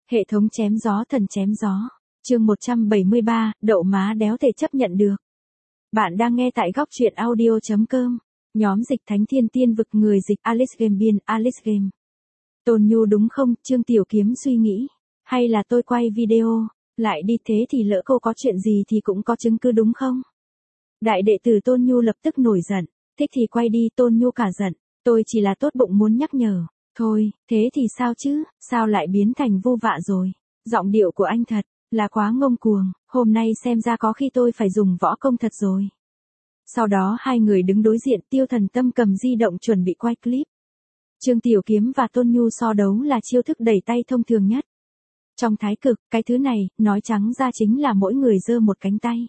Hệ thống chém gió thần chém gió. Chương 173, đậu má đéo thể chấp nhận được. Bạn đang nghe tại góc truyện audio.com. Nhóm dịch Thánh Thiên Tiên Vực, người dịch Alice Game, biên Alice Game. Tôn Nhu đúng không? Trương Tiểu Kiếm suy nghĩ. Hay là tôi quay video, lại đi thế thì lỡ cô có chuyện gì thì cũng có chứng cứ đúng không? Đại đệ tử Tôn Nhu lập tức nổi giận. Thích thì quay đi. Tôn Nhu cả giận. Tôi chỉ là tốt bụng muốn nhắc nhở. Thôi, thế thì sao chứ, sao lại biến thành vô vạ rồi? Giọng điệu của anh thật là quá ngông cuồng, hôm nay xem ra có khi tôi phải dùng võ công thật rồi. Sau đó hai người đứng đối diện, Tiêu Thần Tâm cầm di động chuẩn bị quay clip. Trương Tiểu Kiếm và Tôn Nhu so đấu là chiêu thức đẩy tay thông thường nhất. Trong thái cực, cái thứ này, nói trắng ra chính là mỗi người giơ một cánh tay.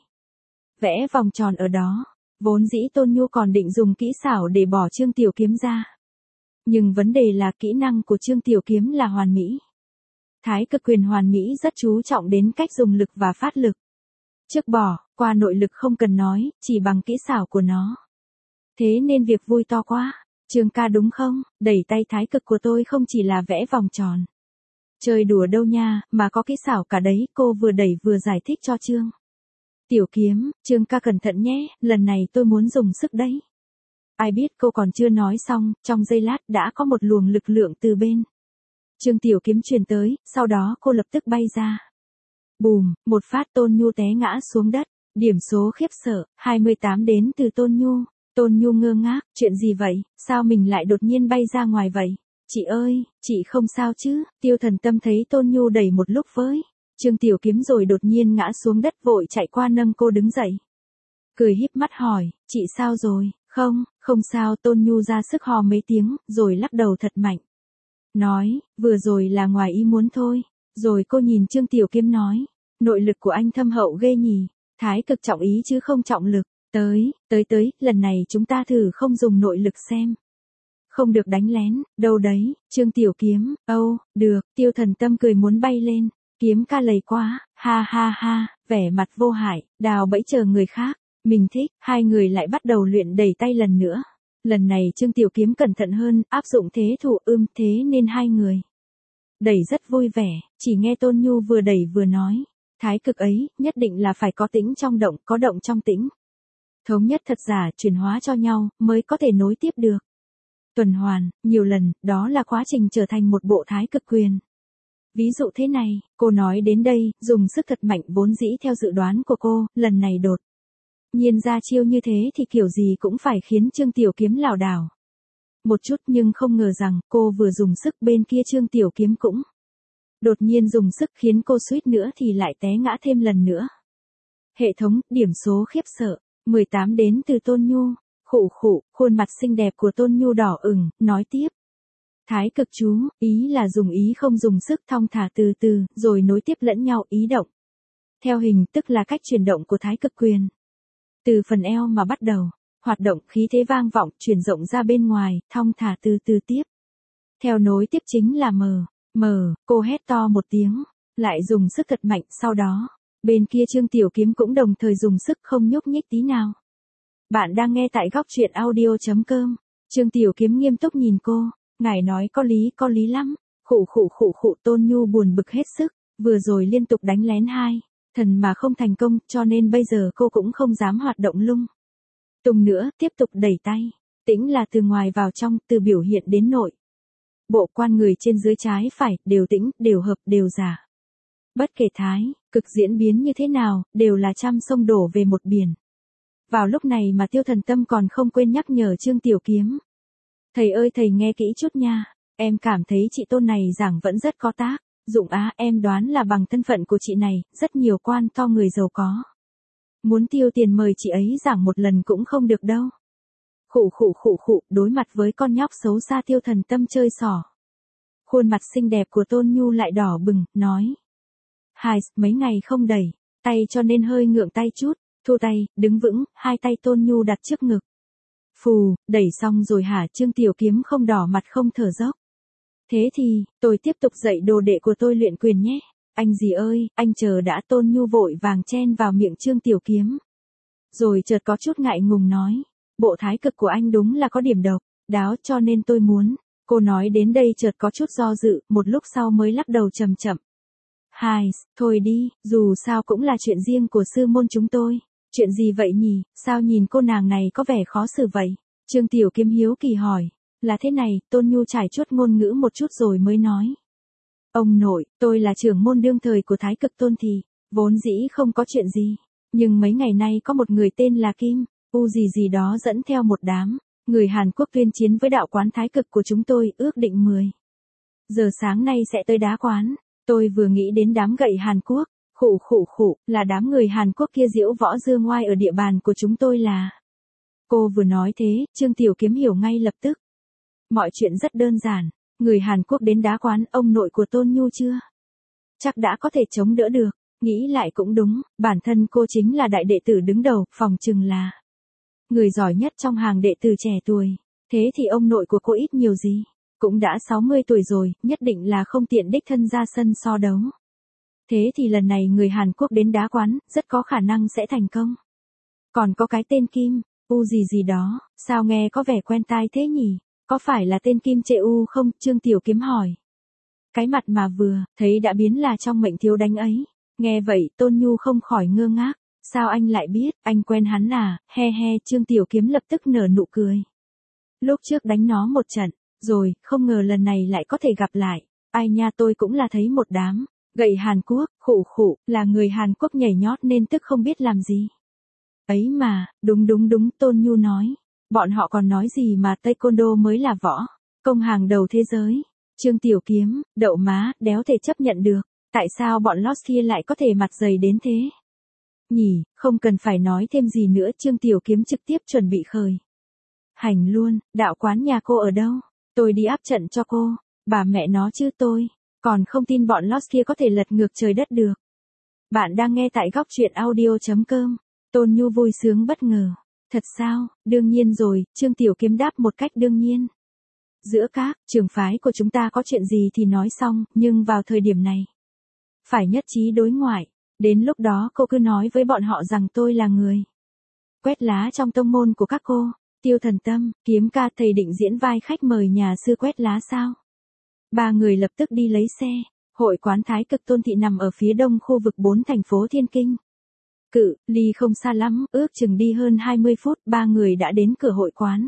Vẽ vòng tròn ở đó, vốn dĩ Tôn Nhu còn định dùng kỹ xảo để bỏ Trương Tiểu Kiếm ra. Nhưng vấn đề là kỹ năng của Trương Tiểu Kiếm là hoàn mỹ. Thái cực quyền hoàn mỹ rất chú trọng đến cách dùng lực và phát lực. Trước bỏ qua nội lực không cần nói, chỉ bằng kỹ xảo của nó. Thế nên việc vui to quá. Trương ca đúng không? Đẩy tay thái cực của tôi không chỉ là vẽ vòng tròn. Chơi đùa đâu nha, mà có kỹ xảo cả đấy. Cô vừa đẩy vừa giải thích cho Trương Tiểu Kiếm. Trương ca cẩn thận nhé, lần này tôi muốn dùng sức đấy. Ai biết cô còn chưa nói xong, trong giây lát đã có một luồng lực lượng từ bên Trương Tiểu Kiếm truyền tới, sau đó cô lập tức bay ra. Bùm, một phát Tôn Nhu té ngã xuống đất, điểm số khiếp sợ, 28 đến từ Tôn Nhu. Tôn Nhu ngơ ngác, chuyện gì vậy, sao mình lại đột nhiên bay ra ngoài vậy? Chị ơi, chị không sao chứ? Tiêu Thần Tâm thấy Tôn Nhu đẩy một lúc với Trương Tiểu Kiếm rồi đột nhiên ngã xuống đất, vội chạy qua nâng cô đứng dậy. Cười híp mắt hỏi, chị sao rồi? Không sao. Tôn Nhu ra sức hò mấy tiếng, rồi lắc đầu thật mạnh. Nói, vừa rồi là ngoài ý muốn thôi. Rồi cô nhìn Trương Tiểu Kiếm nói, nội lực của anh thâm hậu ghê nhỉ, thái cực trọng ý chứ không trọng lực. Tới, lần này chúng ta thử không dùng nội lực xem. Không được đánh lén, đâu đấy, Trương Tiểu Kiếm, được. Tiêu Thần Tâm cười muốn bay lên. Kiếm ca lầy quá, ha ha ha, vẻ mặt vô hại, đào bẫy chờ người khác. Mình thích. Hai người lại bắt đầu luyện đẩy tay lần nữa. Lần này Trương Tiểu Kiếm cẩn thận hơn, áp dụng thế thủ thế nên hai người đẩy rất vui vẻ. Chỉ nghe Tôn Nhu vừa đẩy vừa nói, thái cực ấy, nhất định là phải có tĩnh trong động, có động trong tĩnh. Thống nhất thật giả, chuyển hóa cho nhau, mới có thể nối tiếp được. Tuần hoàn, nhiều lần, đó là quá trình trở thành một bộ thái cực quyền. Ví dụ thế này, cô nói đến đây, dùng sức thật mạnh vốn dĩ theo dự đoán của cô, lần này đột nhiên ra chiêu như thế thì kiểu gì cũng phải khiến Trương Tiểu Kiếm lảo đảo một chút, nhưng không ngờ rằng cô vừa dùng sức bên kia Trương Tiểu Kiếm cũng đột nhiên dùng sức, khiến cô suýt nữa thì lại té ngã thêm lần nữa. Hệ thống, điểm số khiếp sợ, 18 đến từ Tôn Nhu. Khuôn mặt xinh đẹp của Tôn Nhu đỏ ửng, nói tiếp. Thái cực chú, ý là dùng ý không dùng sức, thong thả từ từ, rồi nối tiếp lẫn nhau, ý động theo hình, tức là cách chuyển động của thái cực quyền. Từ phần eo mà bắt đầu, hoạt động, khí thế vang vọng, chuyển rộng ra bên ngoài, thong thả từ từ tiếp. Theo nối tiếp chính là cô hét to một tiếng, lại dùng sức thật mạnh, sau đó, bên kia Trương Tiểu Kiếm cũng đồng thời dùng sức, không nhúc nhích tí nào. Bạn đang nghe tại góc truyện audio.com. Trương Tiểu Kiếm nghiêm túc nhìn cô, ngài nói có lý lắm. Tôn Nhu buồn bực hết sức, vừa rồi liên tục đánh lén hai thần mà không thành công, cho nên bây giờ cô cũng không dám hoạt động lung tung nữa, tiếp tục đẩy tay. Tĩnh là từ ngoài vào trong, từ biểu hiện đến nội bộ quan người trên dưới trái phải, đều tĩnh, đều hợp, đều giả. Bất kể thái cực diễn biến như thế nào, đều là trăm sông đổ về một biển. Vào lúc này mà Tiêu Thần Tâm còn không quên nhắc nhở Trương Tiểu Kiếm. Thầy ơi, thầy nghe kỹ chút nha, em cảm thấy chị Tôn này giảng vẫn rất có tác dụng á, em đoán là bằng thân phận của chị này, rất nhiều quan to người giàu có muốn tiêu tiền mời chị ấy giảng một lần cũng không được đâu. Đối mặt với con nhóc xấu xa Tiêu Thần Tâm chơi xỏ, khuôn mặt xinh đẹp của Tôn Nhu lại đỏ bừng, nói. Mấy ngày không đẩy tay cho nên hơi ngượng tay chút, thu tay, đứng vững, hai tay Tôn Nhu đặt trước ngực. Đẩy xong rồi hả? Trương Tiểu Kiếm không đỏ mặt không thở dốc. Thế thì, tôi tiếp tục dạy đồ đệ của tôi luyện quyền nhé. Anh gì ơi, anh chờ đã. Tôn Nhu vội vàng chen vào miệng Trương Tiểu Kiếm. Rồi chợt có chút ngại ngùng nói, bộ thái cực của anh đúng là có điểm độc đáo, cho nên tôi muốn. Cô nói đến đây chợt có chút do dự, một lúc sau mới lắc đầu chậm chậm. Hai, thôi đi, dù sao cũng là chuyện riêng của sư môn chúng tôi. Chuyện gì vậy nhỉ, sao nhìn cô nàng này có vẻ khó xử vậy? Trương Tiểu Kiếm hiếu kỳ hỏi. Là thế này, Tôn Nhu trải chuốt ngôn ngữ một chút rồi mới nói. Ông nội, tôi là trưởng môn đương thời của Thái Cực Tôn Thị, vốn dĩ không có chuyện gì. Nhưng mấy ngày nay có một người tên là Kim, U gì đó dẫn theo một đám, người Hàn Quốc tuyên chiến với đạo quán Thái Cực của chúng tôi, ước định 10 giờ sáng nay sẽ tới đá quán. Tôi vừa nghĩ đến đám gậy Hàn Quốc, khụ, là đám người Hàn Quốc kia diễu võ dương ngoai ở địa bàn của chúng tôi là. Cô vừa nói thế, Trương Tiểu Kiếm hiểu ngay lập tức. Mọi chuyện rất đơn giản, người Hàn Quốc đến đá quán ông nội của Tôn Nhu chưa? Chắc đã có thể chống đỡ được, nghĩ lại cũng đúng, bản thân cô chính là đại đệ tử đứng đầu, phòng chừng là người giỏi nhất trong hàng đệ tử trẻ tuổi. Thế thì ông nội của cô ít nhiều gì, cũng đã 60 tuổi rồi, nhất định là không tiện đích thân ra sân so đấu. Thế thì lần này người Hàn Quốc đến đá quán, rất có khả năng sẽ thành công. Còn có cái tên Kim, U gì đó, sao nghe có vẻ quen tai thế nhỉ? Có phải là tên Kim Trệ U không? Trương Tiểu Kiếm hỏi. Cái mặt mà vừa thấy đã biến là trong mệnh thiếu đánh ấy. Nghe vậy Tôn Nhu không khỏi ngơ ngác. Sao anh lại biết, anh quen hắn à? He, Trương Tiểu Kiếm lập tức nở nụ cười. Lúc trước đánh nó một trận, rồi, không ngờ lần này lại có thể gặp lại. Ai nha, tôi cũng là thấy một đám gậy Hàn Quốc, khụ, là người Hàn Quốc nhảy nhót nên tức không biết làm gì. Ấy mà, đúng, Tôn Nhu nói. Bọn họ còn nói gì mà Taekwondo mới là võ công hàng đầu thế giới. Trương Tiểu Kiếm, đậu má, đéo thể chấp nhận được. Tại sao bọn Lost kia lại có thể mặt dày đến thế? Nhỉ, không cần phải nói thêm gì nữa, Trương Tiểu Kiếm trực tiếp chuẩn bị khởi hành luôn. Đạo quán nhà cô ở đâu? Tôi đi áp trận cho cô. Bà mẹ nó chứ tôi còn không tin bọn Lost kia có thể lật ngược trời đất được. Bạn đang nghe tại góc truyện audio.com. Tôn Nhu vui sướng bất ngờ. Thật sao? Đương nhiên rồi, Trương Tiểu Kiếm đáp một cách đương nhiên. Giữa các trường phái của chúng ta có chuyện gì thì nói xong, nhưng vào thời điểm này phải nhất trí đối ngoại. Đến lúc đó cô cứ nói với bọn họ rằng tôi là người quét lá trong tông môn của các cô. Tiêu Thần Tâm, Kiếm ca, thầy định diễn vai khách mời nhà sư quét lá sao? Ba người lập tức đi lấy xe. Hội quán Thái Cực Tôn Thị nằm ở phía đông khu vực 4 thành phố Thiên Kinh. Cự ly không xa lắm, ước chừng đi hơn 20 phút, ba người đã đến cửa hội quán.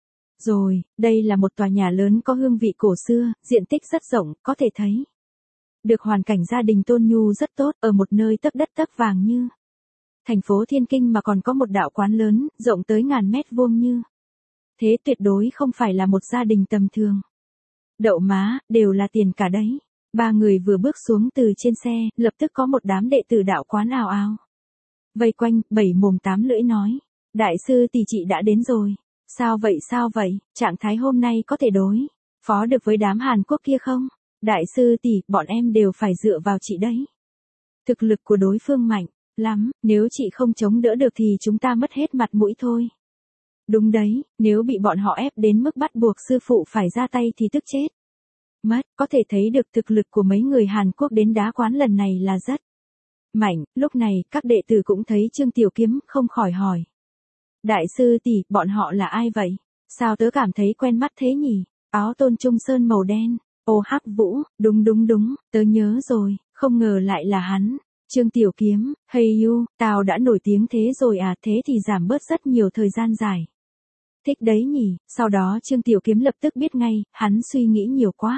Rồi, đây là một tòa nhà lớn có hương vị cổ xưa, diện tích rất rộng, có thể thấy được hoàn cảnh gia đình Tôn Nhu rất tốt, ở một nơi tấc đất tấc vàng như thành phố Thiên Kinh mà còn có một đạo quán lớn, rộng tới ngàn mét vuông như thế, tuyệt đối không phải là một gia đình tầm thường. Đậu má, đều là tiền cả đấy. Ba người vừa bước xuống từ trên xe, lập tức có một đám đệ tử đạo quán ào ào vây quanh, bảy mồm tám lưỡi nói. Đại sư tỷ, chị đã đến rồi. Sao vậy, trạng thái hôm nay có thể đối phó được với đám Hàn Quốc kia không? Đại sư tỷ, bọn em đều phải dựa vào chị đấy. Thực lực của đối phương mạnh lắm, nếu chị không chống đỡ được thì chúng ta mất hết mặt mũi thôi. Đúng đấy, nếu bị bọn họ ép đến mức bắt buộc sư phụ phải ra tay thì tức chết mất. Có thể thấy được thực lực của mấy người Hàn Quốc đến đá quán lần này là rất mạnh. Lúc này, các đệ tử cũng thấy Trương Tiểu Kiếm, không khỏi hỏi. Đại sư tỷ, bọn họ là ai vậy? Sao tớ cảm thấy quen mắt thế nhỉ? Áo tôn trung sơn màu đen. Ô Hắc Vũ, đúng, tớ nhớ rồi, không ngờ lại là hắn. Trương Tiểu Kiếm, hey you, tao đã nổi tiếng thế rồi à, thế thì giảm bớt rất nhiều thời gian dài. Thích đấy nhỉ, sau đó Trương Tiểu Kiếm lập tức biết ngay, hắn suy nghĩ nhiều quá.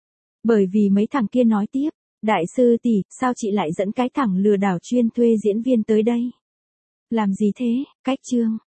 Bởi vì mấy thằng kia nói tiếp, đại sư tỷ, sao chị lại dẫn cái thằng lừa đảo chuyên thuê diễn viên tới đây? Làm gì thế? Cách Trương